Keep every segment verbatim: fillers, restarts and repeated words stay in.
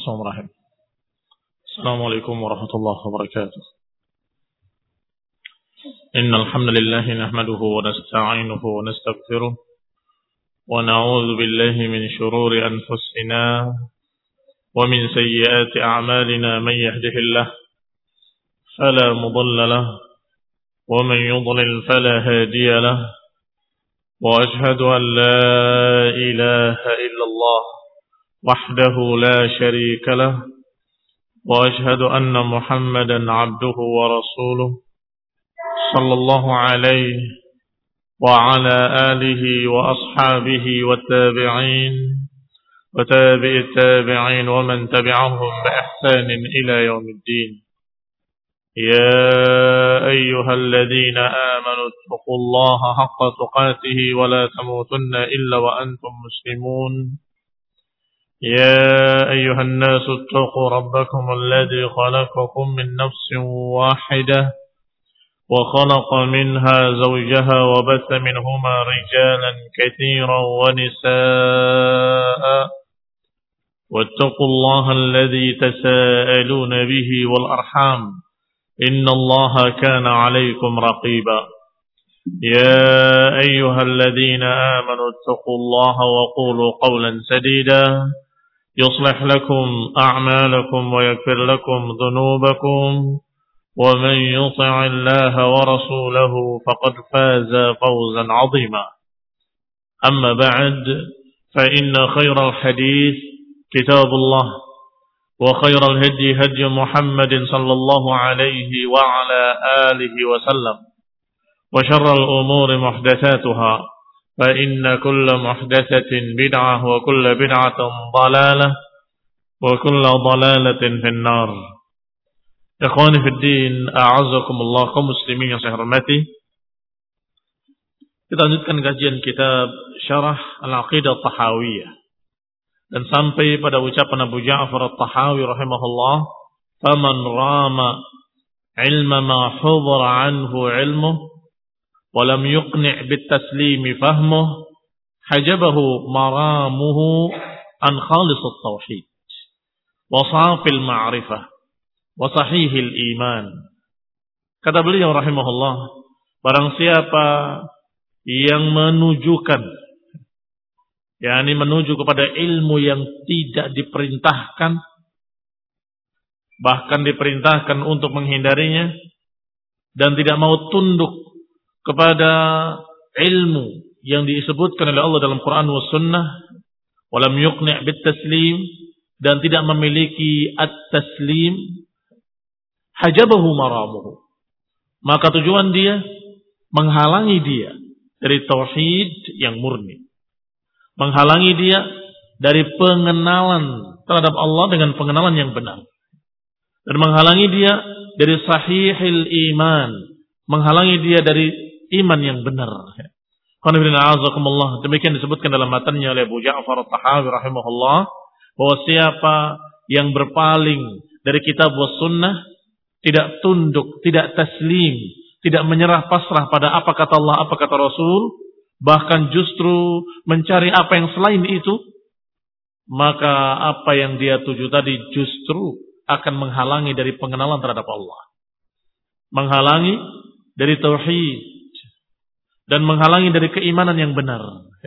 Bismillahirrahmanirrahim. Assalamualaikum warahmatullahi wabarakatuh. Innal hamdalillah nahmaduhu wa nasta'inuhu wa nastaghfiruh wa na'udzu billahi min shururi anfusina wa min sayyiati a'malina man yahdihillahu fala mudilla lahu wa man yudlil fala hadiya lahu wa ashhadu an la ilaha illallah wahdahu la syarika lahu wa ashhadu anna Muhammadan abduhu wa rasuluh sallallahu alaihi wa ala alihi wa ashabihi wa tabi'in wa tabi'it tabi'in wa man tabi'ahum bi ihsanin ila yaumiddin. Ya ayyuhalladhina amanu taqullaha haqqa tuqatih wa la tamutunna illa wa antum muslimun. يا أيها الناس اتقوا ربكم الذي خلقكم من نفس واحدة وخلق منها زوجها وبث منهما رجالا كثيرا ونساء واتقوا الله الذي تساءلون به والأرحام إن الله كان عليكم رقيبا يا أيها الذين آمنوا اتقوا الله وقولوا قولا سديدا يصلح لكم أعمالكم ويغفر لكم ذنوبكم ومن يطع الله ورسوله فقد فاز فوزا عظيما. أما بعد فإن خير الحديث كتاب الله وخير الهدي هدي محمد صلى الله عليه وعلى آله وسلم وشر الأمور محدثاتها فإن كل محدثة بدعة وكل بدعة ضلالة وكل ضلالة في النار. Ikhwani fi din, a'azzakumullah, kaum muslimin yang saya hormati. Kita lanjutkan kajian kitab Syarah Al-Aqidah At-Tahawiyah dan sampai pada ucapan Abu Ja'far At-Tahawi rahimahullah, "Faman rama ilma ma hudhira anhu ilmuhu walam yuqni' bit-taslimi fahmuh hajabahu maramuhu an khalisut tauhid wa safil ma'rifah wa sahihil iman." Kata beliau rahimahullah, barang siapa yang menunjukkan, yakni menuju kepada ilmu yang tidak diperintahkan, bahkan diperintahkan untuk menghindarinya, dan tidak mau tunduk kepada ilmu yang disebutkan oleh Allah dalam Quran wa Sunnah, walam yuqni' bit taslim, dan tidak memiliki at-taslim, hajabahu maramuhu, maka tujuan dia menghalangi dia dari tauhid yang murni, menghalangi dia dari pengenalan terhadap Allah dengan pengenalan yang benar, dan menghalangi dia dari sahihil iman, menghalangi dia dari iman yang benar. Demikian disebutkan dalam matanya oleh Abu Ja'far At-Tahawi rahimahullah, bahwa siapa yang berpaling dari kitab wa sunnah, tidak tunduk, tidak taslim, tidak menyerah pasrah pada apa kata Allah, apa kata Rasul, bahkan justru mencari apa yang selain itu, maka apa yang dia tuju tadi justru akan menghalangi dari pengenalan terhadap Allah, menghalangi dari tauhid, dan menghalangi dari keimanan yang benar.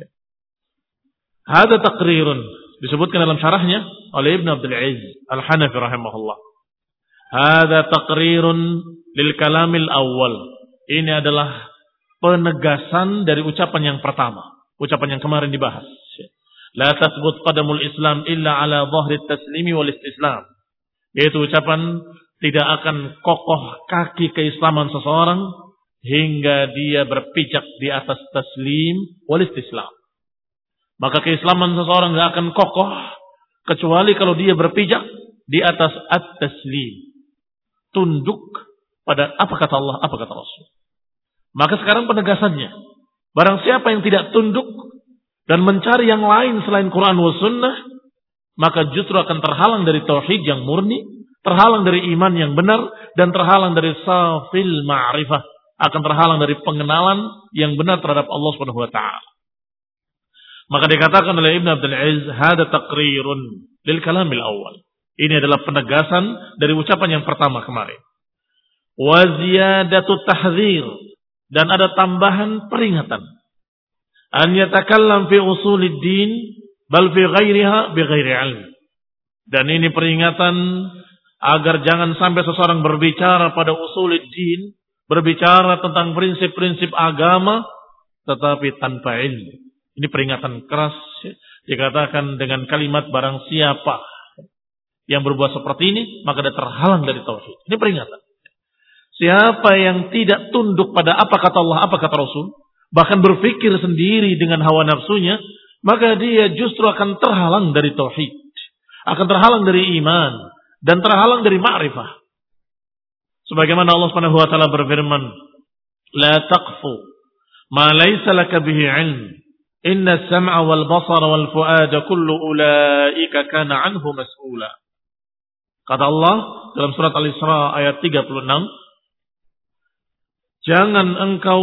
Hada taqrirun, disebutkan dalam syarahnya oleh Ibn Abdul Aziz Al-Hanafi rahimahullah. Hada taqrirun lil kalamil awal. Ini adalah penegasan dari ucapan yang pertama, ucapan yang kemarin dibahas. La tasbut qadamul Islam illa ala dhahri taslimi wal istislam. Yaitu ucapan tidak akan kokoh kaki keislaman seseorang hingga dia berpijak di atas taslim wal istislam. Maka keislaman seseorang tidak akan kokoh kecuali kalau dia berpijak di atas at-taslim, tunduk pada apa kata Allah, apa kata Rasul. Maka sekarang penegasannya, barang siapa yang tidak tunduk dan mencari yang lain selain Quran wa sunnah, maka justru akan terhalang dari tauhid yang murni, terhalang dari iman yang benar, dan terhalang dari safil ma'rifah, akan terhalang dari pengenalan yang benar terhadap Allah Subhanahu wa taala. Maka dikatakan oleh Ibn Abdul Aziz, hada taqrirun lil kalamil awal. Ini adalah penegasan dari ucapan yang pertama kemarin. Wa ziyadatu tahdzir, dan ada tambahan peringatan. An yatakallam fi usulid din bal fi ghairiha bi ghairi ilm. Dan ini peringatan agar jangan sampai seseorang berbicara pada usulid din, berbicara tentang prinsip-prinsip agama tetapi tanpa ilmu. Ini peringatan keras, dikatakan dengan kalimat barang siapa yang berbuat seperti ini maka dia terhalang dari tauhid. Ini peringatan. Siapa yang tidak tunduk pada apa kata Allah, apa kata Rasul, bahkan berpikir sendiri dengan hawa nafsunya, maka dia justru akan terhalang dari tauhid, akan terhalang dari iman, dan terhalang dari ma'rifah. Sebagaimana Allah Subhanahu wa taala berfirman, "La taqfu ma laysa laka bihi 'ilm. Inna as-sam'a wal basara wal fu'ada kullu ulaika kana 'anhu mas'ula." Kata Allah dalam surat Al-Isra ayat tiga puluh enam, jangan engkau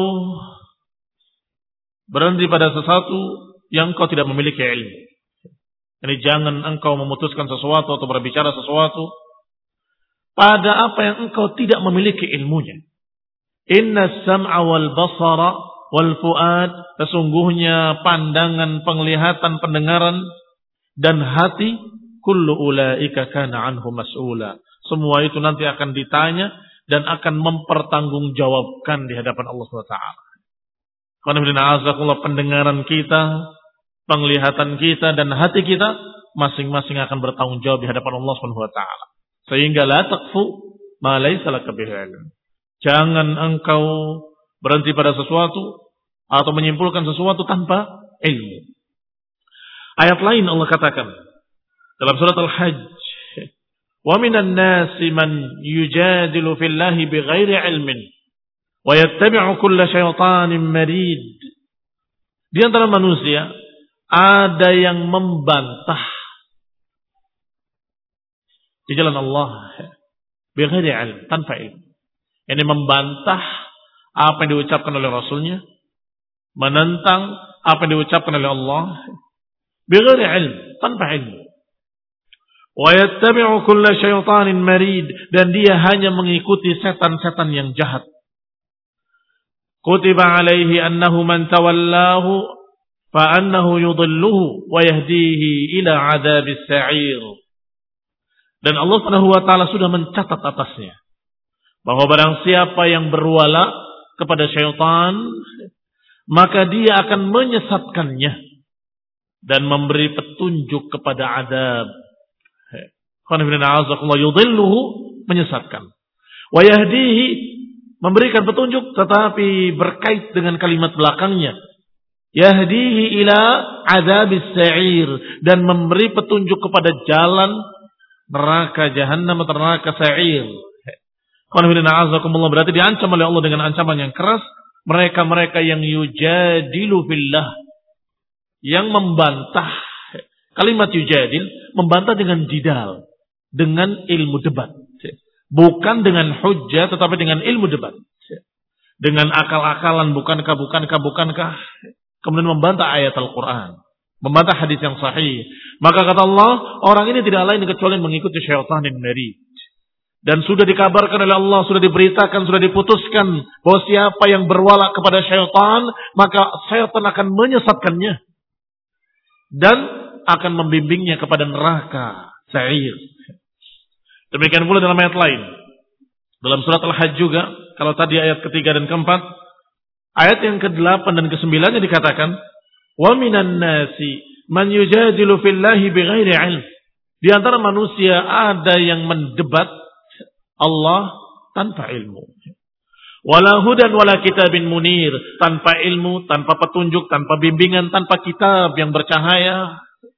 berhenti pada sesuatu yang engkau tidak memiliki ilmu. Jadi jangan engkau memutuskan sesuatu atau berbicara sesuatu pada apa yang engkau tidak memiliki ilmunya. Inna sam'a wal basara wal fu'ad, sesungguhnya pandangan, penglihatan, pendengaran dan hati, kullu ulaika kana anhu mas'ula. Semua itu nanti akan ditanya dan akan mempertanggungjawabkan di hadapan Allah Subhanahu wa taala. Karena pendengaran kita, penglihatan kita dan hati kita masing-masing akan bertanggung jawab di hadapan Allah Subhanahu wa taala. Sehingga la taqfu ma laysa laka bihi ilm. Jangan engkau berhenti pada sesuatu atau menyimpulkan sesuatu tanpa ilmu. Ayat lain Allah katakan dalam surat Al-Hajj, "Wa minan nasi man yujadilu fillahi bighairi ilmin wa yattabi'u kulla syaitanin marid." Di antara manusia ada yang membantah di jalan Allah bighairi ilm, tanpa ilmu. Ini membantah apa yang diucapkan oleh Rasulnya, menentang apa yang diucapkan oleh Allah bighairi ilm, tanpa ilmu. Wa yattabi'u kulla syaitanin marid, dan dia hanya mengikuti setan-setan yang jahat. Kutiba alaihi annahu man tawallahu fa annahu yudhilluhu wa yahdihi ila 'adzabis sa'ir. Dan Allah Subhanahu wa taala sudah mencatat atasnya bahwa barang siapa yang berwala kepada syaitan, maka dia akan menyesatkannya dan memberi petunjuk kepada azab. Yudhilluhu, menyesatkan. Wa yahdihi, memberikan petunjuk, tetapi berkait dengan kalimat belakangnya. Yahdihi ila adzabis sa'ir, dan memberi petunjuk kepada jalan neraka jahannam atau neraka sa'ir. Berarti diancam oleh Allah dengan ancaman yang keras mereka-mereka yang yujadilu fillah, yang membantah. Kalimat yujadil, membantah dengan jidal, dengan ilmu debat. Bukan dengan hujjah, tetapi dengan ilmu debat. Dengan akal-akalan, bukankah, bukankah, bukankah. Kemudian membantah ayat Al-Quran. Membantah hadis yang sahih. Maka kata Allah, orang ini tidak lain kecuali mengikuti syaitanin marid. Dan sudah dikabarkan oleh Allah, sudah diberitakan, sudah diputuskan bahwa siapa yang berwala kepada syaitan, maka syaitan akan menyesatkannya. Dan akan membimbingnya kepada neraka sa'ir. Demikian pula dalam ayat lain. Dalam surat Al-Hajj juga, kalau tadi ayat ketiga dan keempat, ayat yang kedelapan dan kesembilannya dikatakan, "Wa minan nasi man yujadilu fillahi bighairi 'ilm." Di antara manusia ada yang mendebat Allah tanpa ilmu. Wala hudan wala kitabin munir, tanpa ilmu, tanpa petunjuk, tanpa bimbingan, tanpa kitab yang bercahaya.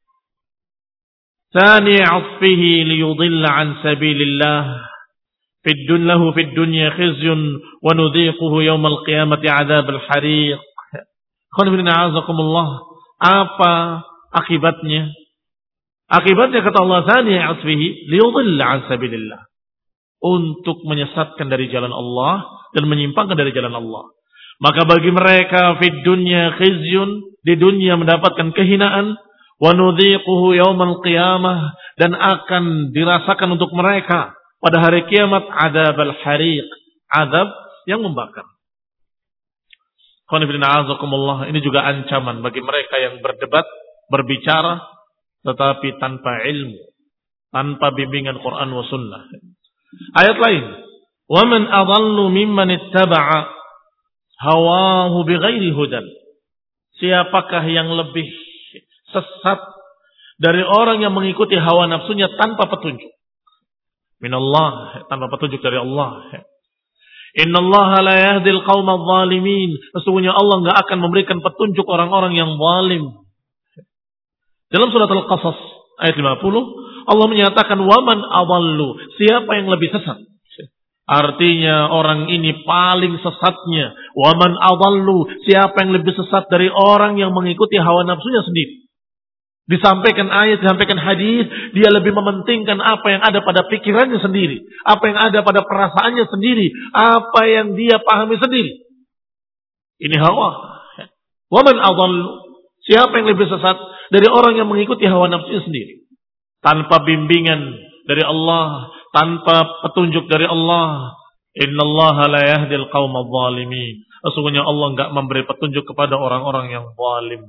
Tsani 'asfihi liyudilla 'an sabilillah. Fid dunyahu fid dunya khizyun wa nudhiquhu yaumal qiyamati 'adzabal hariq. Apa akibatnya? Akibatnya kata Allah, tsani 'asfihi liyudilla 'an sabilillah. Untuk menyesatkan dari jalan Allah dan menyimpangkan dari jalan Allah. Maka bagi mereka fid dunya khizyun, di dunia mendapatkan kehinaan, wa nudhiquhu yaumal qiyamah, dan akan dirasakan untuk mereka pada hari kiamat adzabal hariq, azab yang membakar. Ini juga ancaman bagi mereka yang berdebat, berbicara, tetapi tanpa ilmu, tanpa bimbingan Quran wa sunnah. Ayat lain, وَمَنْ أَضَلُّ مِمَّنِ اتَّبَعَ هَوَاهُ بِغَيْرِ هُدًى. Siapakah yang lebih sesat dari orang yang mengikuti hawa nafsunya tanpa petunjuk? Minallah, tanpa petunjuk dari Allah. Innallaha la yahdil qaumadh dhalimin. Sesungguhnya Allah enggak akan memberikan petunjuk orang-orang yang zalim. Dalam surat Al-Qasas ayat lima puluh, Allah menyatakan waman adallu, siapa yang lebih sesat? Artinya orang ini paling sesatnya. Waman adallu, siapa yang lebih sesat dari orang yang mengikuti hawa nafsunya sendiri? Disampaikan ayat, disampaikan hadis, dia lebih mementingkan apa yang ada pada pikirannya sendiri, apa yang ada pada perasaannya sendiri, apa yang dia pahami sendiri. Ini hawa. Waman adallu, siapa yang lebih sesat dari orang yang mengikuti hawa nafsunya sendiri, tanpa bimbingan dari Allah, tanpa petunjuk dari Allah. Innallaha la yahdil qaumadh dhalimin. Sesungguhnya Allah enggak memberi petunjuk kepada orang-orang yang zalim.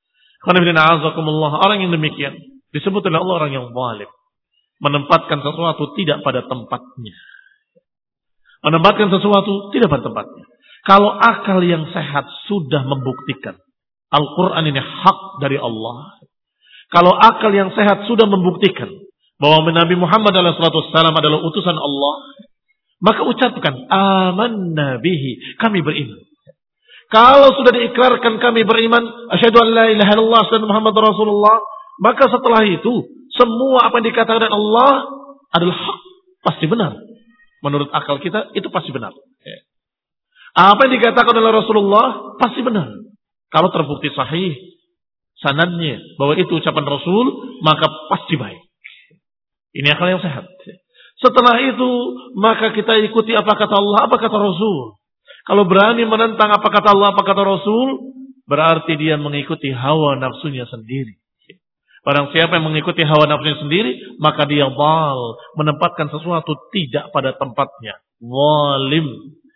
Orang yang demikian disebut oleh Allah orang yang zalim, menempatkan sesuatu tidak pada tempatnya. Menempatkan sesuatu tidak pada tempatnya. Kalau akal yang sehat sudah membuktikan Al-Quran ini hak dari Allah, kalau akal yang sehat sudah membuktikan bahwa Nabi Muhammad shallallahu alaihi wasallam adalah utusan Allah, maka ucapkan amanna bihi, kami beriman. Kalau sudah diikrarkan kami beriman, asyhadu an la ilaha illallah wa Muhammadar Rasulullah, maka setelah itu semua apa yang dikatakan Allah adalah hak, pasti benar. Menurut akal kita itu pasti benar. Apa yang dikatakan oleh Rasulullah pasti benar. Kalau terbukti sahih sanadnya bahwa itu ucapan Rasul, maka pasti baik. Ini akal yang sehat. Setelah itu maka kita ikuti apa kata Allah, apa kata Rasul. Kalau berani menentang apa kata Allah, apa kata Rasul, berarti dia mengikuti hawa nafsunya sendiri. Barang siapa yang mengikuti hawa nafsunya sendiri, maka dia dhal, menempatkan sesuatu tidak pada tempatnya. Zalim.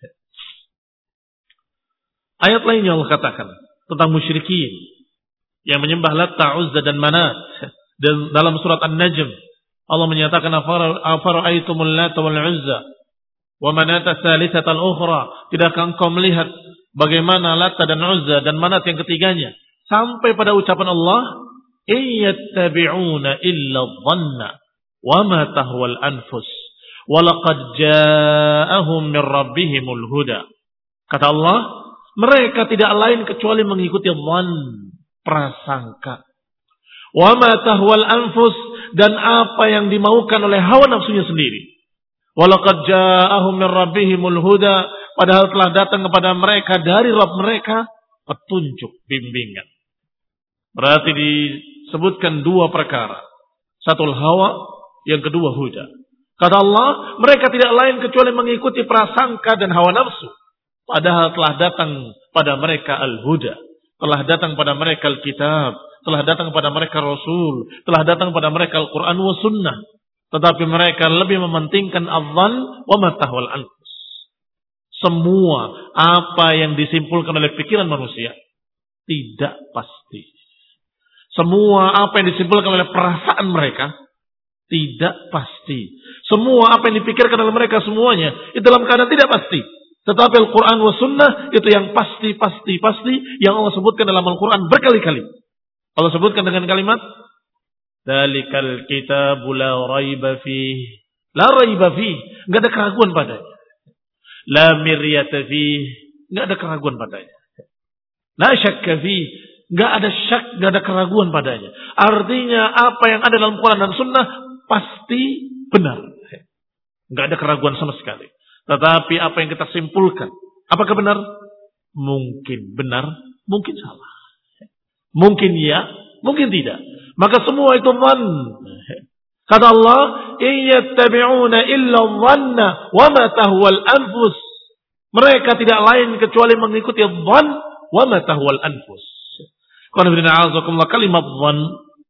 Ayat lainnya Allah katakan tentang musyrikin yang menyembah Latta, Uzza dan Manat. Dan dalam surat An-Najm Allah menyatakan afara'aitumul Latta wal Uzza wa Manata tsalitsatal ukhra. Tidakkah engkau melihat bagaimana Latta dan Uzza dan Manat yang ketiganya, sampai pada ucapan Allah, iyattabi'una illa dhanna wa ma tahwal anfus wa laqad ja'ahum min rabbihimul huda. Kata Allah, mereka tidak lain kecuali mengikuti dhann, prasangka. Wa ma tahwal anfus, dan apa yang dimaukan oleh hawa nafsunya sendiri. Walaqad ja'ahum min rabbihimul huda, padahal telah datang kepada mereka dari Rabb mereka petunjuk, bimbingan. Berarti disebutkan dua perkara. Satu hawa, yang kedua huda. Kata Allah, mereka tidak lain kecuali mengikuti prasangka dan hawa nafsu. Padahal telah datang pada mereka al-huda, telah datang pada mereka al-kitab, telah datang pada mereka Rasul, telah datang pada mereka Al-Quran wa Sunnah. Tetapi mereka lebih mementingkan adhan wa matahwal anfus. Semua apa yang disimpulkan oleh pikiran manusia tidak pasti. Semua apa yang disimpulkan oleh perasaan mereka tidak pasti. Semua apa yang dipikirkan oleh mereka semuanya itu dalam keadaan tidak pasti. Tetapi Al-Quran wa Sunnah itu yang pasti, pasti, pasti, yang Allah sebutkan dalam Al-Quran berkali-kali. Allah sebutkan dengan kalimat Dalikal kitabu la raiba fih. La raiba fih, enggak ada keraguan padanya. La miryata fih, enggak ada keraguan padanya. La syakka fih, enggak ada syak, enggak ada keraguan padanya. Artinya apa yang ada dalam Quran dan Sunnah pasti benar. Enggak ada keraguan sama sekali. Tetapi apa yang kita simpulkan, apakah benar? Mungkin benar, mungkin salah. Mungkin ya, mungkin tidak. Maka semua itu dhann. Kata Allah, iyattabi'una illa dhanna wa ma tahwal anfus. Mereka tidak lain kecuali mengikuti dhann wa ma tahwal anfus. Qul inna a'udzubikum kalimat dhann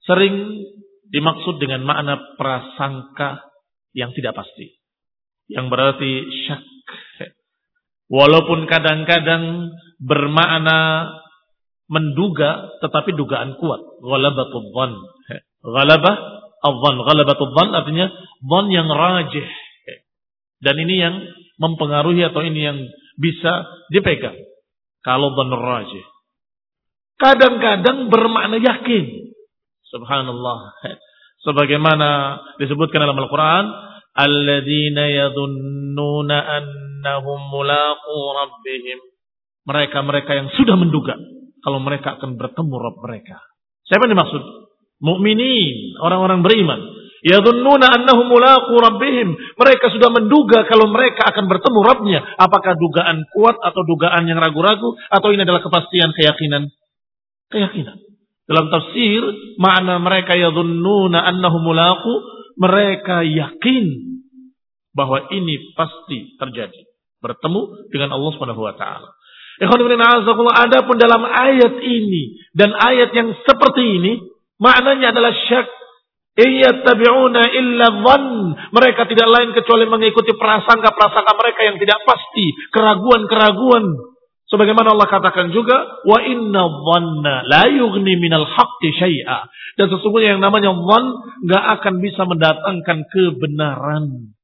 sering dimaksud dengan makna prasangka yang tidak pasti. Yang berarti syak. Walaupun kadang-kadang bermakna menduga, tetapi dugaan kuat. Ghalabatul dhann. Ghalabah al-dhann. Ghalabatul dhann artinya dhann yang rajih. Dan ini yang mempengaruhi atau ini yang bisa dipegang. Kalau dhann rajih. Kadang-kadang bermakna yakin. Subhanallah. Sebagaimana disebutkan dalam Al-Quran, alladzina yadhunnuna annahum mulaqu rabbihim. Mereka-mereka yang sudah menduga kalau mereka akan bertemu Rabb mereka. Siapa yang dimaksud? Mukminin, orang-orang beriman. Yadhunnuna annahum mulaqu rabbihim. Mereka sudah menduga kalau mereka akan bertemu Rabbnya. Apakah dugaan kuat atau dugaan yang ragu-ragu atau ini adalah kepastian keyakinan? Keyakinan. Dalam tafsir, makna mereka yadhunnuna annahum mulaqu, mereka yakin bahwa ini pasti terjadi. Bertemu dengan Allah Subhanahu wa taala. Adapun dalam ayat ini dan ayat yang seperti ini, maknanya adalah syak. Iyattabi'una illa dhann. Mereka tidak lain kecuali mengikuti prasangka-prasangka mereka yang tidak pasti, keraguan-keraguan. Sebagaimana Allah katakan juga, wa inna dhanna la yughni minal haqqi syai'a. Dan sesungguhnya yang namanya dhann enggak akan bisa mendatangkan kebenaran.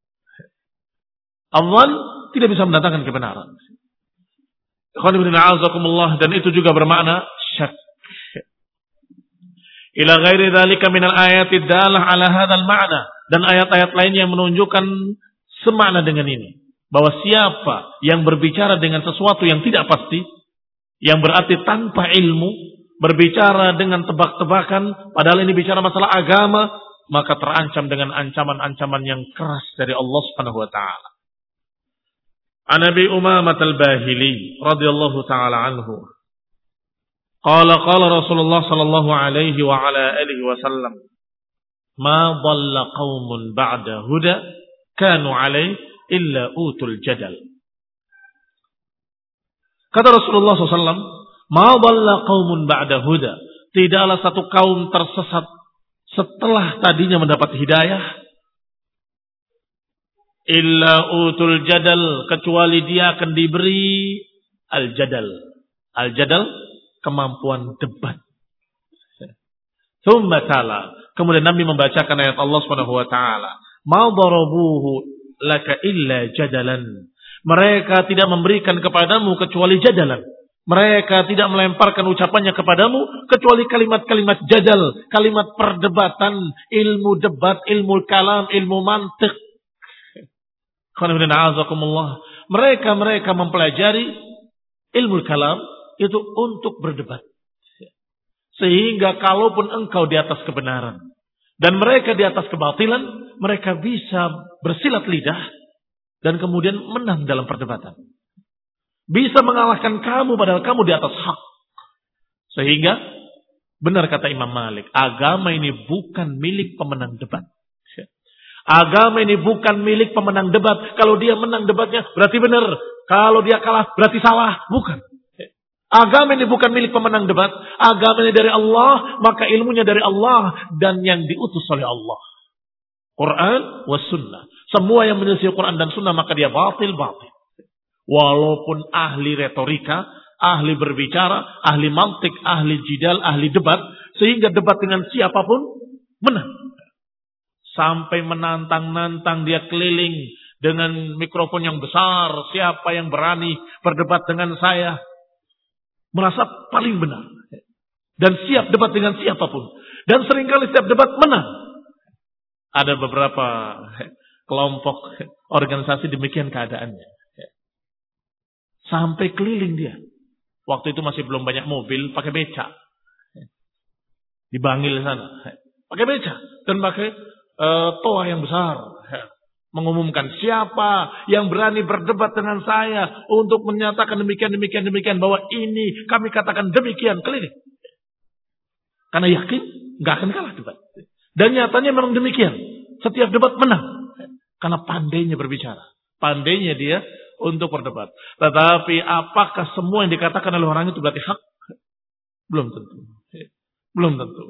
Dhann tidak bisa mendatangkan kebenaran. Dan itu juga bermakna syak. Ila ghairi dzalika minal ayati dalah ala hadzal ma'na, dan ayat-ayat lain yang menunjukkan semakna dengan ini, bahwa siapa yang berbicara dengan sesuatu yang tidak pasti, yang berarti tanpa ilmu, berbicara dengan tebak-tebakan, padahal ini bicara masalah agama, maka terancam dengan ancaman-ancaman yang keras dari Allah Subhanahu wa taala. An Abi Umamah al-Bahili radhiyallahu taala anhu, qala qala Rasulullah sallallahu alaihi wa ala alihi wasallam, ma dhalla qaumun ba'da huda kanu alaihi illa utul jadal. Kata Rasulullah sallallahu alaihi wasallam, ma dhalla qaumun ba'da huda, tidaklah satu kaum tersesat setelah tadinya mendapat hidayah, illa utul jadal, kecuali dia akan diberi al-jadal. Al-jadal, kemampuan debat. Tsumma tala, kemudian Nabi membacakan ayat Allah Subhanahu wa taala, ma darabuhu laka illa jadalan. Mereka tidak memberikan kepadamu kecuali jadalan. Mereka tidak melemparkan ucapannya kepadamu kecuali kalimat-kalimat jadal, kalimat perdebatan, ilmu debat, ilmu kalam, ilmu mantik. Mereka-mereka mempelajari ilmu kalam itu untuk berdebat. Sehingga kalaupun engkau di atas kebenaran dan mereka di atas kebatilan, mereka bisa bersilat lidah dan kemudian menang dalam perdebatan. Bisa mengalahkan kamu padahal kamu di atas hak. Sehingga benar kata Imam Malik, agama ini bukan milik pemenang debat. Agama ini bukan milik pemenang debat. Kalau dia menang debatnya berarti benar. Kalau dia kalah berarti salah. Bukan. Agama ini bukan milik pemenang debat. Agama ini dari Allah, maka ilmunya dari Allah dan yang diutus oleh Allah. Quran was sunnah. Semua yang menyelisih Quran dan sunnah maka dia batil, batil. Walaupun ahli retorika, ahli berbicara, ahli mantik, ahli jidal, ahli debat, sehingga debat dengan siapapun menang. Sampai menantang-nantang dia keliling dengan mikrofon yang besar. Siapa yang berani berdebat dengan saya? Merasa paling benar. Dan siap debat dengan siapapun. Dan seringkali setiap debat menang. Ada beberapa kelompok organisasi demikian keadaannya. Sampai keliling dia. Waktu itu masih belum banyak mobil, pakai beca. Dibangil sana. Pakai beca. Dan pakai Uh, toa yang besar, mengumumkan siapa yang berani berdebat dengan saya untuk menyatakan demikian demikian demikian, bahwa ini kami katakan demikian, keliling. Karena yakin nggak akan kalah debat. Dan nyatanya memang demikian. Setiap debat menang karena pandainya berbicara, pandainya dia untuk berdebat. Tetapi apakah semua yang dikatakan oleh orang itu berarti hak? Belum tentu. Belum tentu.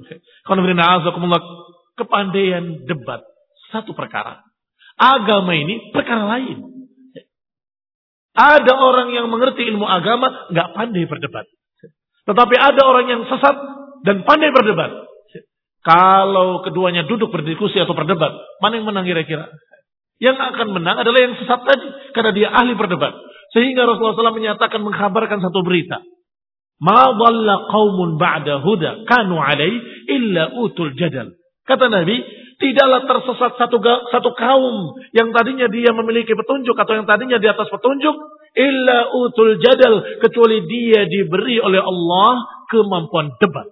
Kepandaian debat satu perkara. Agama ini perkara lain. Ada orang yang mengerti ilmu agama nggak pandai berdebat. Tetapi ada orang yang sesat dan pandai berdebat. Kalau keduanya duduk berdiskusi atau berdebat, mana yang menang kira-kira? Yang akan menang adalah yang sesat tadi, karena dia ahli berdebat. Sehingga Rasulullah shallallahu alaihi wasallam menyatakan, mengkhabarkan satu berita. Ma dhalla qaumun ba'da huda kanu alai illa utul jadal. Kata Nabi, tidaklah tersesat satu satu kaum yang tadinya dia memiliki petunjuk atau yang tadinya di atas petunjuk, illa utul jadal, kecuali dia diberi oleh Allah kemampuan debat.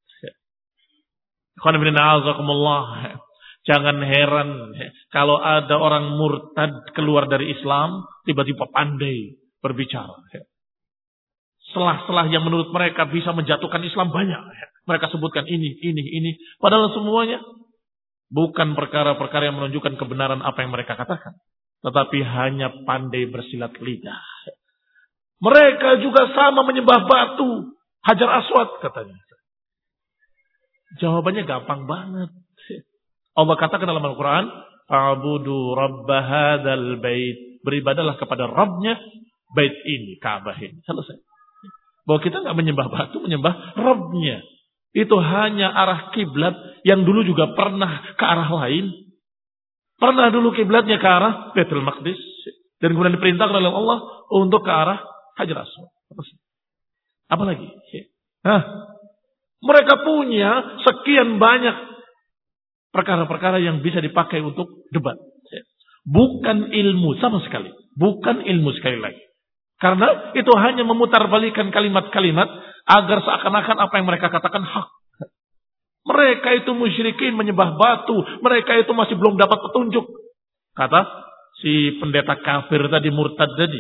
Jangan heran kalau ada orang murtad keluar dari Islam tiba-tiba pandai berbicara. Selah-selah yang menurut mereka bisa menjatuhkan Islam banyak. Mereka sebutkan ini, ini, ini. Padahal semuanya bukan perkara-perkara yang menunjukkan kebenaran apa yang mereka katakan. Tetapi hanya pandai bersilat lidah. Mereka juga sama menyembah batu. Hajar Aswad katanya. Jawabannya gampang banget. Allah katakan dalam Al-Quran, A'budu rabba hadzal bait. Beribadalah kepada Rabbnya bait ini, Ka'bah ini. Selesai. Bahwa kita nggak menyembah batu, menyembah Rabbnya. Itu hanya arah kiblat yang dulu juga pernah ke arah lain. Pernah dulu kiblatnya ke arah Baitul Maqdis. Dan kemudian diperintahkan oleh Allah untuk ke arah Hajar Aswad. Apa lagi? Hah? Mereka punya sekian banyak perkara-perkara yang bisa dipakai untuk debat. Bukan ilmu sama sekali. Bukan ilmu sekali lagi. Karena itu hanya memutarbalikkan kalimat-kalimat agar seakan-akan apa yang mereka katakan hak. Mereka itu musyrikin menyembah batu. Mereka itu masih belum dapat petunjuk. Kata si pendeta kafir tadi, murtad tadi.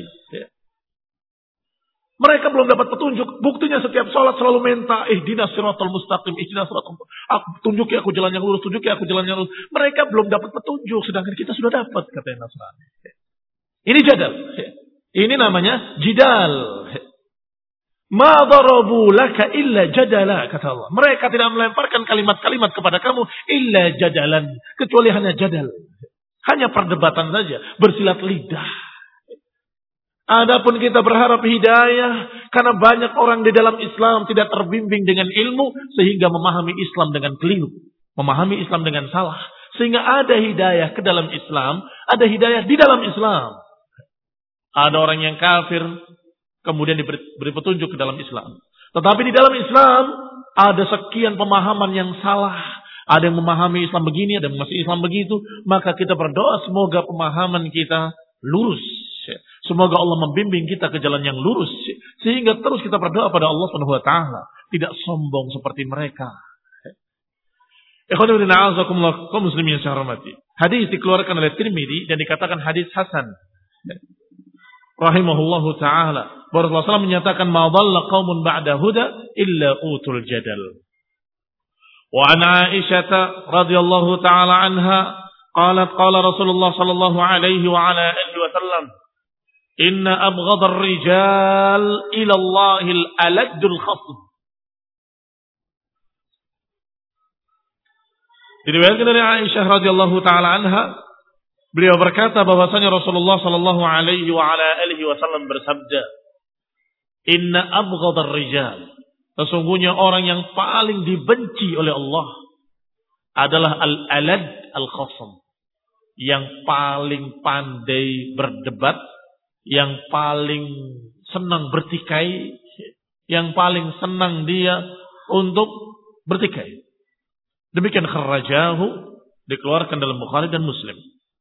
Mereka belum dapat petunjuk. Buktinya setiap sholat selalu minta, ihdinas siratal mustaqim, ihdinas siratal mustaqim. Aku tunjuki aku jalan yang lurus, tunjuki aku jalan yang lurus. Mereka belum dapat petunjuk, sedangkan kita sudah dapat, kata Nasrani. Ini jadal. Ini namanya jidal. Ma darabu laka illa jadala, kata Allah. Mereka tidak melemparkan kalimat-kalimat kepada kamu illa jadalan, kecuali hanya jadal. Hanya perdebatan saja, bersilat lidah. Adapun kita berharap hidayah karena banyak orang di dalam Islam tidak terbimbing dengan ilmu sehingga memahami Islam dengan keliru, memahami Islam dengan salah, sehingga ada hidayah ke dalam Islam, ada hidayah di dalam Islam. Ada orang yang kafir kemudian diberi, diberi petunjuk ke dalam Islam. Tetapi di dalam Islam ada sekian pemahaman yang salah. Ada yang memahami Islam begini, ada yang memahami Islam begitu. Maka kita berdoa semoga pemahaman kita lurus. Semoga Allah membimbing kita ke jalan yang lurus. Sehingga terus kita berdoa pada Allah subhanahu wa taala. Tidak sombong seperti mereka. Ikhwan fillah a'azakumullah kaum muslimin yang saya hormati. Hadis dikeluarkan oleh Tirmidzi dan dikatakan hadis hasan. Rahimahullahu ta'ala. Rasulullah shallallahu alaihi wasallam menyatakan, ma dhalla qaumun ba'da huda illa utul jadal. Wa an Aisyah radhiyallahu ta'ala anha qalat qala Rasulullah sallallahu alaihi wa ala alihi wasallam, inna abghadar rijal ila Allahil aladul khasm. Diriwayatkan dari Aisyah radhiyallahu ta'ala anha, beliau berkata bahwasanya Rasulullah sallallahu alaihi wa ala alihi wasallam bersabda, inna abghadar rijal, sesungguhnya orang yang paling dibenci oleh Allah adalah al-alad al-khasm, yang paling pandai berdebat, yang paling senang bertikai, yang paling senang dia untuk bertikai. Demikian kharrajahu, dikeluarkan dalam Bukhari dan Muslim.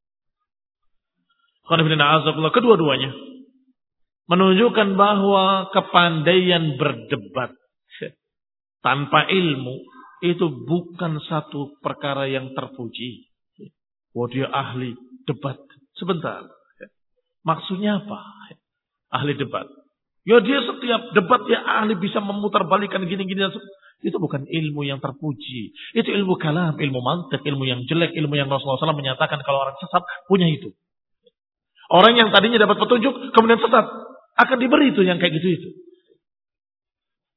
Kedua-duanya menunjukkan bahwa kepandaian berdebat tanpa ilmu itu bukan satu perkara yang terpuji. Wah, dia ahli debat. Sebentar. Maksudnya apa? Ahli debat. Ya dia setiap debat dia ahli bisa memutarbalikkan gini-gini. Itu bukan ilmu yang terpuji. Itu ilmu kalam, ilmu mantik, ilmu yang jelek, ilmu yang Rasulullah shallallahu alaihi wasallam menyatakan kalau orang sesat punya itu. Orang yang tadinya dapat petunjuk kemudian sesat akan diberi itu yang kayak gitu itu.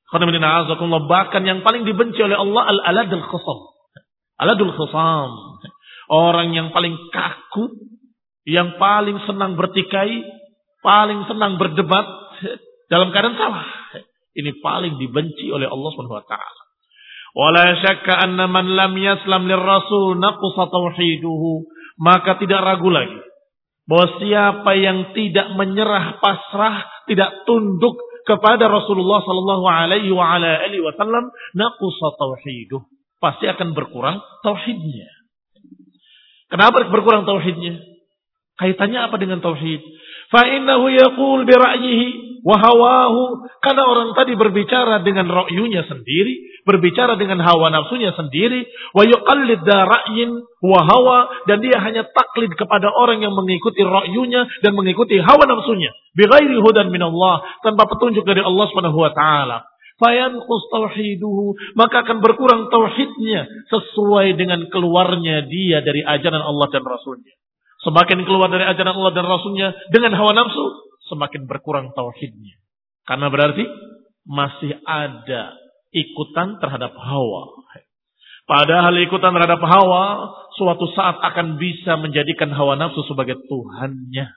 Bahkan yang paling dibenci oleh Allah al-aladul khusam. Aladul khusam. Orang yang paling kaku, yang paling senang bertikai, paling senang berdebat dalam keadaan salah. Ini paling dibenci oleh Allah Subhanahu wa taala. Wala syakka anna man lam yaslam lirrasul naqsa tauhiduhu. Maka tidak ragu lagi bahwa siapa yang tidak menyerah pasrah, tidak tunduk kepada Rasulullah sallallahu alaihi wa ala alihi wasallam, naqsa tauhiduh, pasti akan berkurang tauhidnya. Kenapa berkurang tauhidnya? Kaitannya apa dengan tauhid? Fa innahu yaqul bi ra'yihi wa hawahu, karena orang tadi berbicara dengan ra'yunya sendiri, berbicara dengan hawa nafsunya sendiri, wa yuqallid da ra'yin wa hawa, dan dia hanya taklid kepada orang yang mengikuti ra'yunya dan mengikuti hawa nafsunya, bi ghairi hudan min Allah, tanpa petunjuk dari Allah Subhanahu wa taala. Fayanqus tauhiduhu, maka akan berkurang tauhidnya sesuai dengan keluarnya dia dari ajaran Allah dan Rasulnya. Semakin keluar dari ajaran Allah dan Rasulnya dengan hawa nafsu, semakin berkurang tauhidnya. Karena berarti masih ada ikutan terhadap hawa. Padahal ikutan terhadap hawa suatu saat akan bisa menjadikan hawa nafsu sebagai Tuhannya.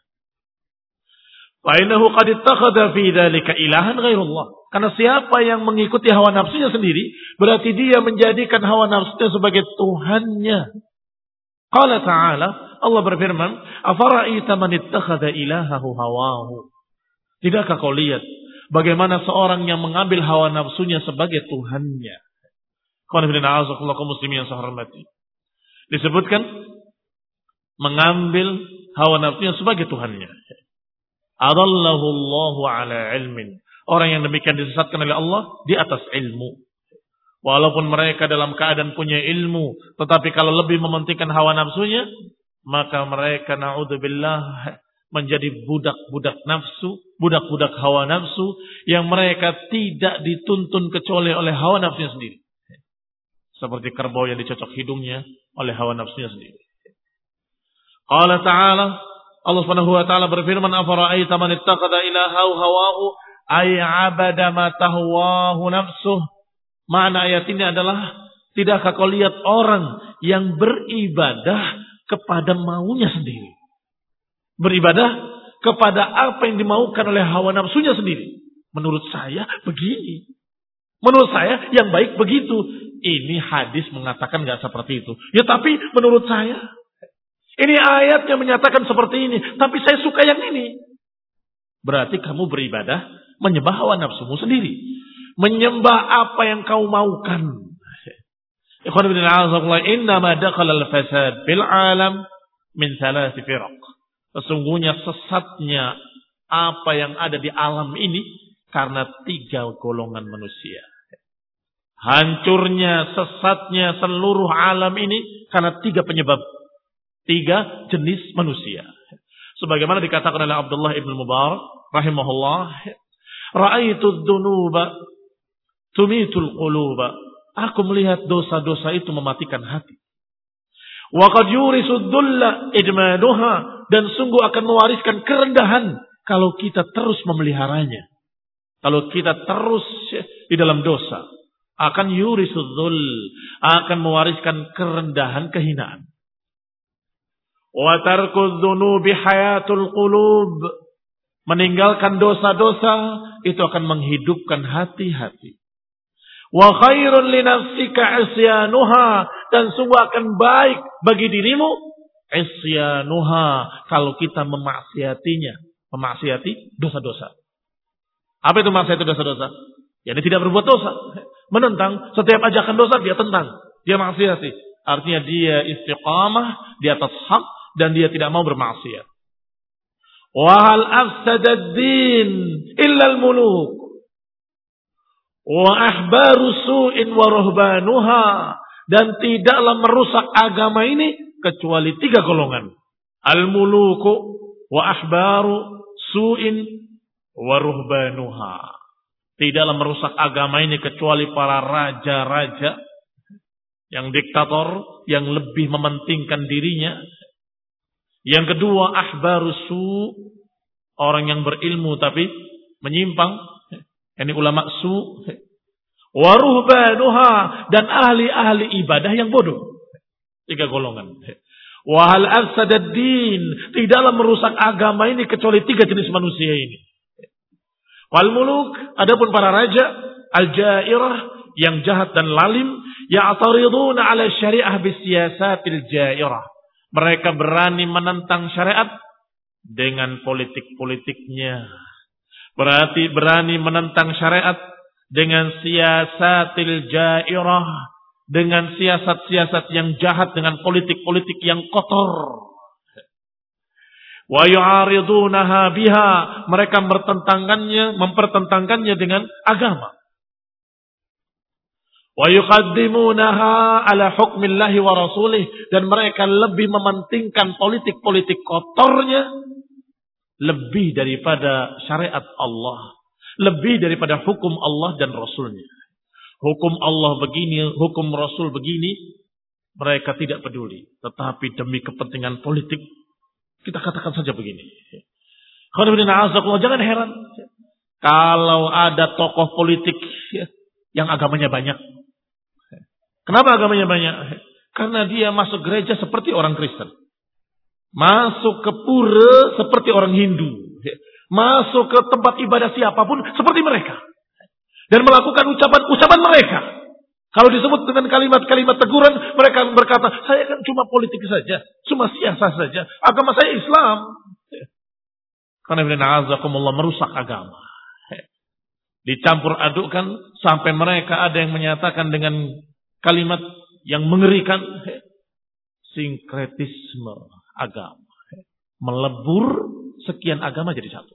Fa'innahu qad ittakhadha fi dzalika ilahan ghairullah. Karena siapa yang mengikuti hawa nafsunya sendiri, berarti dia menjadikan hawa nafsunya sebagai Tuhannya. Qala ta'ala, Allah berfirman, afara'aita man ittakhadha ilahahu hawahu. Tidakkah kau lihat bagaimana seorang yang mengambil hawa nafsunya sebagai Tuhannya? Qul muslimin yang saya hormati. Disebutkan mengambil hawa nafsunya sebagai Tuhannya. Adallahu Allahu ala ilmin. Orang yang demikian disesatkan oleh Allah di atas ilmu. Walaupun mereka dalam keadaan punya ilmu, tetapi kalau lebih mementingkan hawa nafsunya, maka mereka na'udzubillah menjadi budak-budak nafsu, budak-budak hawa nafsu, yang mereka tidak dituntun kecuali oleh hawa nafsunya sendiri. Seperti kerbau yang dicocok hidungnya oleh hawa nafsunya sendiri. Qala ta'ala, Allah Subhanahu wa taala berfirman, afara'aita man ittakhadha ilahahu hawahu ay 'abada ma tahwahu nafsuh. Makna ayat ini adalah, tidakkah kau lihat orang yang beribadah kepada maunya sendiri. Beribadah kepada apa yang dimaukan oleh hawa nafsunya sendiri. Menurut saya begini. Menurut saya yang baik begitu. Ini hadis mengatakan gak seperti itu. Ya tapi menurut saya. Ini ayatnya menyatakan seperti ini. Tapi saya suka yang ini. Berarti kamu beribadah menyembah hawa nafsumu sendiri. Menyembah apa yang kau maukan. Ikhwan bin al-azhar, innama dakhala al-fasad fil alam min thalath firaq. Sesungguhnya sesatnya apa yang ada di alam ini karena tiga golongan manusia. Hancurnya, sesatnya seluruh alam ini karena tiga penyebab. Tiga jenis manusia. Sebagaimana dikatakan oleh Abdullah ibn Mubarak rahimahullah, ra'aitu dzunuba tumitul quluba. Aku melihat dosa-dosa itu mematikan hati. Wa qad yurisud dulla idmanuha, dan sungguh akan mewariskan kerendahan kalau kita terus memeliharanya. Kalau kita terus di dalam dosa, akan yurisud dull, akan mewariskan kerendahan, kehinaan. Wa tarkudz dzunubi hayatul qulub, meninggalkan dosa-dosa itu akan menghidupkan hati-hati. Wa khairun li nafsika isyanuha, dan sungguh akan baik bagi dirimu isyanuha kalau kita memaksiatinya, memaksiati dosa-dosa. Apa itu maksiat dosa-dosa? Yani tidak berbuat dosa, menentang setiap ajakan dosa dia tentang, dia maksiati. Artinya dia istiqamah di atas hak dan dia tidak mau bermaksiat. Wa hal afsada ad-din illa al-muluk wa ahbaru su'in wa ruhbanuha, dan tidaklah merusak agama ini kecuali tiga golongan. Al-muluku wa ahbaru su'in wa ruhbanuha. Tidaklah merusak agama ini kecuali para raja-raja yang diktator, yang lebih mementingkan dirinya. Yang kedua, ahbaru su', orang yang berilmu tapi menyimpang. Ini ulama su, wa ruhbanuha, dan ahli-ahli ibadah yang bodoh. Tiga golongan. Wa hal afsadad din, tidaklah merusak agama ini kecuali tiga jenis manusia ini. Wal muluk, adapun para raja, al jairah, yang jahat dan lalim, ya'tariduna 'ala syariah bisiyasatil jairah. Mereka berani menentang syariat dengan politik-politiknya. Berarti berani menentang syariat dengan siyasatil jairah, dengan siasat-siasat yang jahat, dengan politik-politik yang kotor. Wa yu'aridunaha biha, mereka bertentangannya, mempertentangkannya dengan agama. Wa yuqaddimunaha ala hukmillahi wa rasulih, dan mereka lebih mementingkan politik-politik kotornya lebih daripada syariat Allah, lebih daripada hukum Allah dan Rasulnya. Hukum Allah begini, hukum Rasul begini, mereka tidak peduli. Tetapi demi kepentingan politik, kita katakan saja begini. Jangan heran kalau ada tokoh politik yang agamanya banyak. Kenapa agamanya banyak? Karena dia masuk gereja seperti orang Kristen. Masuk ke pura seperti orang Hindu. Masuk ke tempat ibadah siapapun seperti mereka. Dan melakukan ucapan-ucapan mereka. Kalau disebut dengan kalimat-kalimat teguran, mereka berkata, saya kan cuma politik saja, cuma siasat saja. Agama saya Islam. Karena bina'azakumullah merusak agama. Dicampur adukkan sampai mereka ada yang menyatakan dengan kalimat yang mengerikan, sinkretisme agama. Melebur sekian agama jadi satu.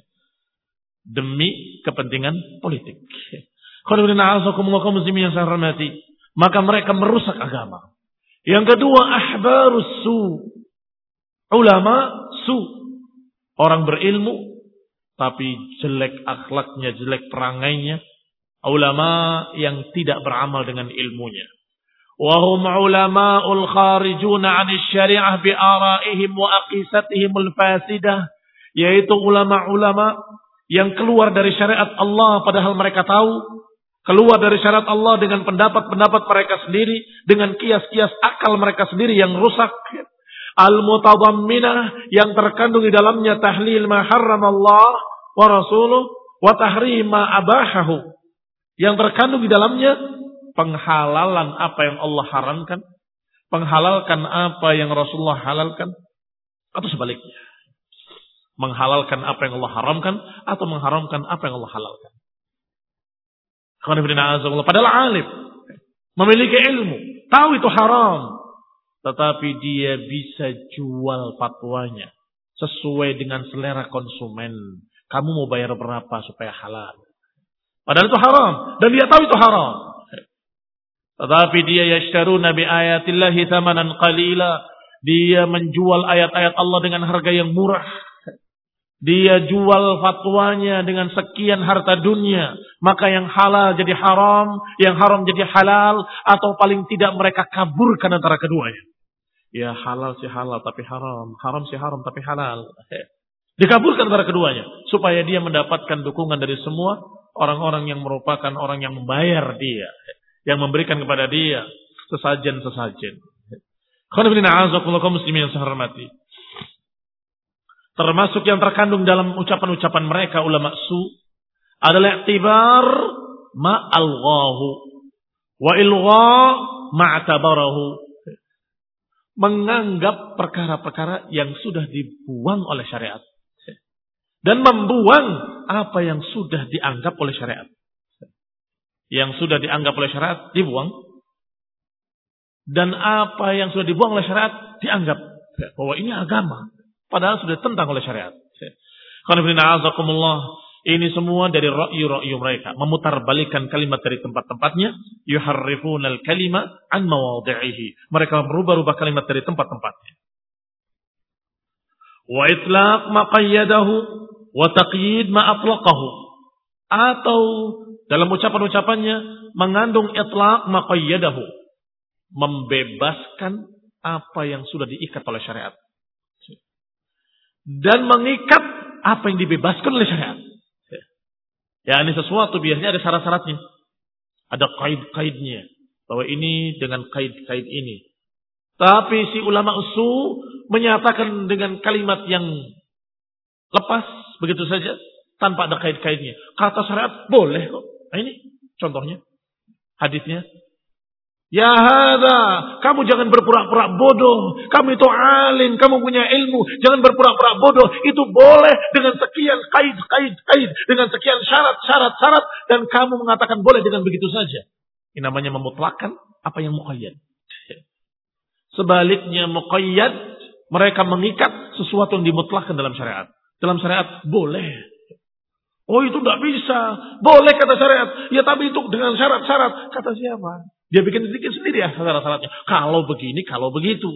Demi kepentingan politik. Muslimin yang saya hormati, maka mereka merusak agama. Yang kedua, ahbarus su, ulama su, orang berilmu tapi jelek akhlaknya, jelek perangainya, ulama yang tidak beramal dengan ilmunya. Wahum ulama'ul kharijuna 'anil syari'ah bi ara'ihim wa aqisatihim al-fasidah, yaitu ulama-ulama yang keluar dari syariat Allah padahal mereka tahu, keluar dari syariat Allah dengan pendapat-pendapat mereka sendiri, dengan kias-kias akal mereka sendiri yang rusak. Al-mutadamminah, yang terkandung di dalamnya tahlil ma harramallah wa rasuluh wa tahrim ma abahahu, yang terkandung di dalamnya penghalalan apa yang Allah haramkan, penghalalkan apa yang Rasulullah halalkan, atau sebaliknya, menghalalkan apa yang Allah haramkan atau mengharamkan apa yang Allah halalkan. Padahal alim, memiliki ilmu, tahu itu haram, tetapi dia bisa jual fatwanya sesuai dengan selera konsumen. Kamu mau bayar berapa supaya halal? Padahal itu haram dan dia tahu itu haram. Tetapi dia yashtaruna bi ayatillahi thamanan qalila. Dia menjual ayat-ayat Allah dengan harga yang murah. Dia jual fatwanya dengan sekian harta dunia. Maka yang halal jadi haram, yang haram jadi halal, atau paling tidak mereka kaburkan antara keduanya. Ya halal sih halal tapi haram, haram sih haram tapi halal. Dikaburkan antara keduanya supaya dia mendapatkan dukungan dari semua orang-orang yang merupakan orang yang membayar dia, yang memberikan kepada dia sesajen-sesajen. Muslimin yang saya hormati. Termasuk yang terkandung dalam ucapan-ucapan mereka ulama su adalah i'tibar ma'alghahu wa ilgha ma'tabarahu. Menganggap perkara-perkara yang sudah dibuang oleh syariat dan membuang apa yang sudah dianggap oleh syariat. Yang sudah dianggap oleh syariat dibuang, dan apa yang sudah dibuang oleh syariat dianggap bahwa ini agama, padahal sudah tentang oleh syariat. Ini semua dari ra'yu-ra'yu mereka, memutarbalikkan kalimat dari tempat-tempatnya, yuharrifunal kalima an mawadhi'ihi. Mereka merubah-rubah kalimat dari tempat-tempatnya. Wa itlaq ma qayyadahu wa taqyid ma atlaqahu. Atau dalam ucapan-ucapannya mengandung itlaq ma qayyadahu, membebaskan apa yang sudah diikat oleh syariat, dan mengikat apa yang dibebaskan oleh syariat. Ya, ini sesuatu biasanya ada syarat-syaratnya. Ada kaid-kaidnya. Bahwa ini dengan kaid-kaid ini. Tapi si ulama usul menyatakan dengan kalimat yang lepas begitu saja tanpa ada kaid-kaidnya. Kata syariat boleh kok. Nah, ini contohnya hadisnya. Ya hada, kamu jangan berpura-pura bodoh. Kamu itu alim, kamu punya ilmu. Jangan berpura-pura bodoh. Itu boleh dengan sekian kaid, kaid, kaid, dengan sekian syarat, syarat, syarat, dan kamu mengatakan boleh dengan begitu saja. Ini namanya memutlakkan apa yang muqayyad. Sebaliknya muqayyad, mereka mengikat sesuatu yang dimutlakkan dalam syariat. Dalam syariat boleh. Oh itu tidak bisa. Boleh kata syariat. Ya tapi itu dengan syarat-syarat. Kata siapa? Dia bikin sedikit sendiri ya syarat-syaratnya. Kalau begini, kalau begitu.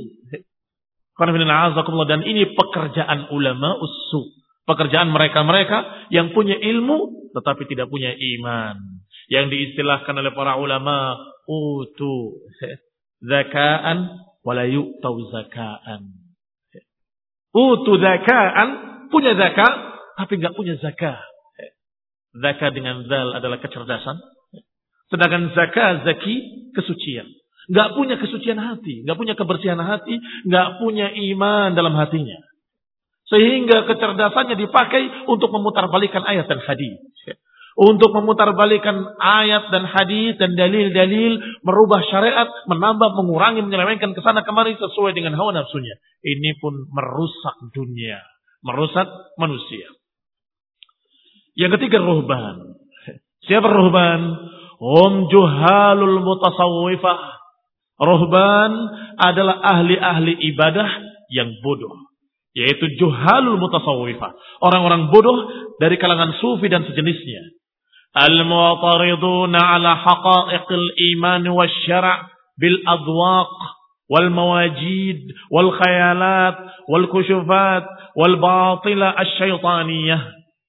Dan ini pekerjaan ulama usul. Pekerjaan mereka-mereka yang punya ilmu tetapi tidak punya iman. Yang diistilahkan oleh para ulama utu zakaan wala yu'tau zakaan. Utu zakaan, punya zakat tapi enggak punya zakah. Zakah dengan zal adalah kecerdasan. Sedangkan zakah, zaki, kesucian. Enggak punya kesucian hati, enggak punya kebersihan hati, enggak punya iman dalam hatinya. Sehingga kecerdasannya dipakai untuk memutarbalikkan ayat dan hadis. Untuk memutarbalikkan ayat dan hadis dan dalil-dalil, merubah syariat, menambah, mengurangi, menyelewengkan ke sana kemari sesuai dengan hawa nafsunya. Ini pun merusak dunia, merusak manusia. Yang ketiga ruhban. Siapa ruhban? Hum juhalul mutasawwifah. Ruhban adalah ahli-ahli ibadah yang bodoh, yaitu juhalul mutasawwifah. Orang-orang bodoh dari kalangan sufi dan sejenisnya. Al-mu'tariduna ala haqa'iqil iman wasyara' bil adwaq wal mawajid wal khayalat wal kusyufat wal batila asy-syaitaniyah.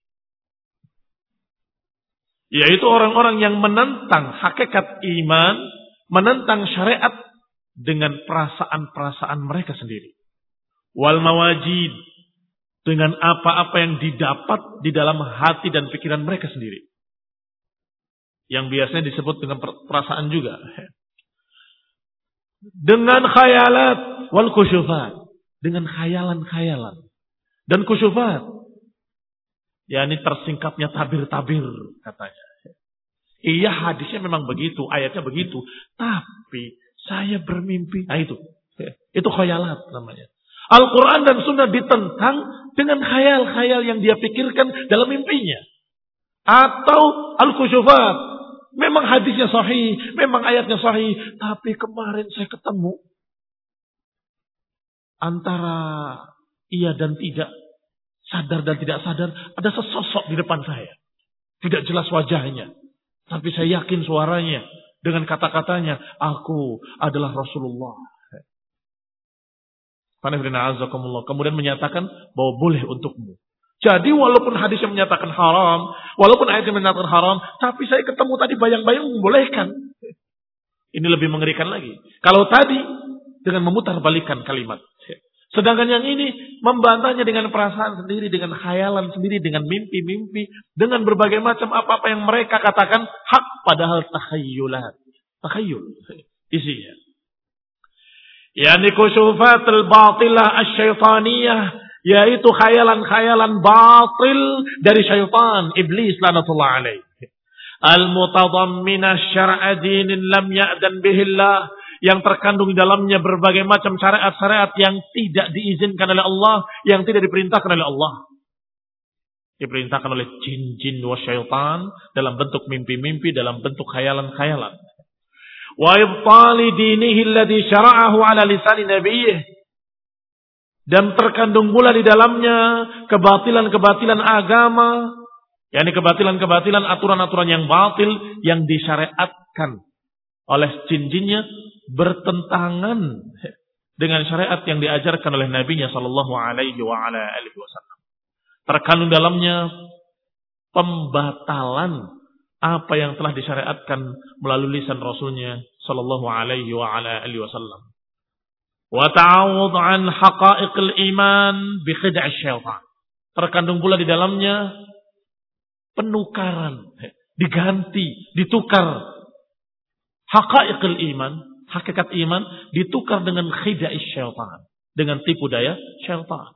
Yaitu orang-orang yang menentang hakikat iman, menentang syariat dengan perasaan-perasaan mereka sendiri. Wal mawajid, dengan apa-apa yang didapat di dalam hati dan pikiran mereka sendiri. Yang biasanya disebut dengan perasaan juga. Dengan khayalat wal kusyufat, dengan khayalan-khayalan dan kusyufat. Ya ini tersingkapnya tabir-tabir katanya. Iya hadisnya memang begitu, ayatnya begitu. Tapi saya bermimpi. Nah itu. Itu khayalat namanya. Al-Quran dan Sunnah ditentang dengan khayal-khayal yang dia pikirkan dalam mimpinya. Atau al-kusyufat. Memang hadisnya sahih, memang ayatnya sahih. Tapi kemarin saya ketemu. Antara iya dan tidak. Sadar dan tidak sadar. Ada sesosok di depan saya. Tidak jelas wajahnya. Tapi saya yakin suaranya. Dengan kata-katanya. Aku adalah Rasulullah. Kemudian menyatakan bahwa boleh untukmu. Jadi walaupun hadisnya menyatakan haram, walaupun ayatnya menyatakan haram, tapi saya ketemu tadi bayang-bayang membolehkan. Ini lebih mengerikan lagi. Kalau tadi dengan memutarbalikkan kalimat. Sedangkan yang ini membantahnya dengan perasaan sendiri, dengan khayalan sendiri, dengan mimpi-mimpi, dengan berbagai macam apa-apa yang mereka katakan hak padahal takhayyulat. Takhayyul isinya. Yani kusyufatul batilah asy-syaitaniyah, yaitu khayalan-khayalan batil dari syaitan, iblis lanatullah alaih. Al-mutadamminah syar'a dinin lam ya'dan bihillah, yang terkandung di dalamnya berbagai macam syariat-syariat yang tidak diizinkan oleh Allah, yang tidak diperintahkan oleh Allah. Diperintahkan oleh jin-jin wa syaitan dalam bentuk mimpi-mimpi, dalam bentuk khayalan-khayalan. Wa ibtali dinihi alladhi syara'ahu ala lisani nabiyyih, dan terkandung pula di dalamnya kebatilan-kebatilan agama, yakni kebatilan-kebatilan aturan-aturan yang batil yang disyariatkan oleh jin-jinnya, bertentangan dengan syariat yang diajarkan oleh nabinya sallallahu alaihi wa ala alihi wasallam. Terkandung dalamnya pembatalan apa yang telah disyariatkan melalui lisan Rasulnya sallallahu alaihi wa ala alihi wasallam. Wa ta'awud an haqa'iqil iman bi khid'asy syaitan. Terkandung pula di dalamnya penukaran, diganti, ditukar haqaiqil iman, hakikat iman ditukar dengan khida'is syaitan, dengan tipu daya syaitan.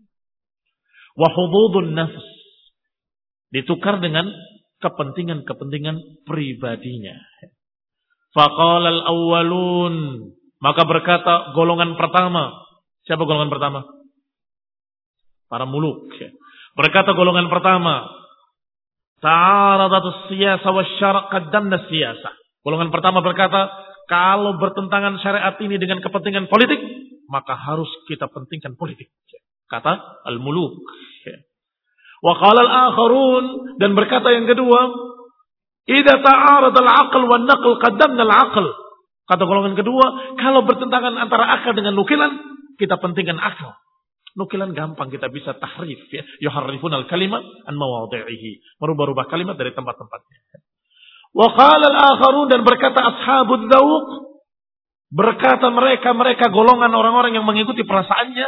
Wa hududun nafs, ditukar dengan kepentingan-kepentingan pribadinya. Faqala al-awwalun, maka berkata golongan pertama. Siapa golongan pertama? Para muluk. Berkata golongan pertama, ta'aradatus siyasa wasyara' qaddamna siyasa. Golongan pertama berkata, kalau bertentangan syariat ini dengan kepentingan politik, maka harus kita pentingkan politik. Kata al-muluk. Wa qala al-akharun, dan berkata yang kedua, idza ta'arada al-aql wan naql qaddamna al-aql. Kata golongan kedua, kalau bertentangan antara akal dengan nukilan, kita pentingkan akal. Nukilan gampang kita bisa tahrif, ya. Yuharrifuna al-kalimat an mawadhi'ihi. Merubah-rubah kalimat dari tempat-tempatnya. Wa qala al-akharun, dan berkata ashabud dzauq, berkata mereka-mereka golongan orang-orang yang mengikuti perasaannya,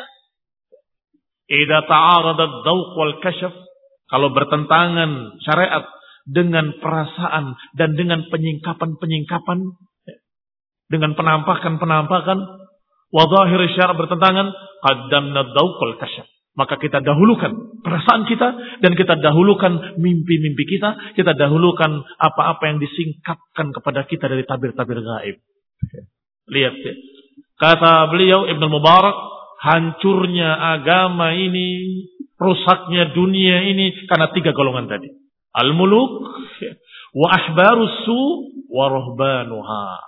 idza ta'arada ad-dzauq wal kashf, kalau bertentangan syariat dengan perasaan dan dengan penyingkapan-penyingkapan, dengan penampakan-penampakan, wa zahir syara' bertentangan, qaddamna ad-dzauq wal kashf, maka kita dahulukan perasaan kita dan kita dahulukan mimpi-mimpi kita, kita dahulukan apa-apa yang disingkapkan kepada kita dari tabir-tabir gaib. Lihat ya. Kata beliau Ibnu Mubarak, hancurnya agama ini, rusaknya dunia ini karena tiga golongan tadi. Al-muluk wa ahbarus su wa ruhbanuha.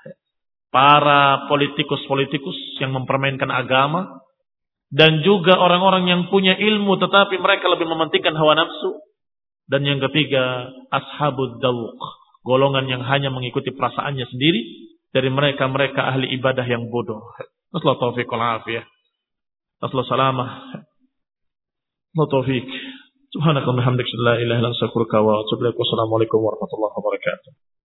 Para politikus-politikus yang mempermainkan agama, dan juga orang-orang yang punya ilmu tetapi mereka lebih mementingkan hawa nafsu. Dan yang ketiga, ashabud dzauq, golongan yang hanya mengikuti perasaannya sendiri, dari mereka-mereka ahli ibadah yang bodoh. Nasallahu taufiq wal afiyah. Nasallahu salamah. Nasallahu taufiq. Subhanaka wa bihamdika la ilaha illa anta astaghfiruka wa atubu ilaik. Wassalamualaikum warahmatullahi wabarakatuh.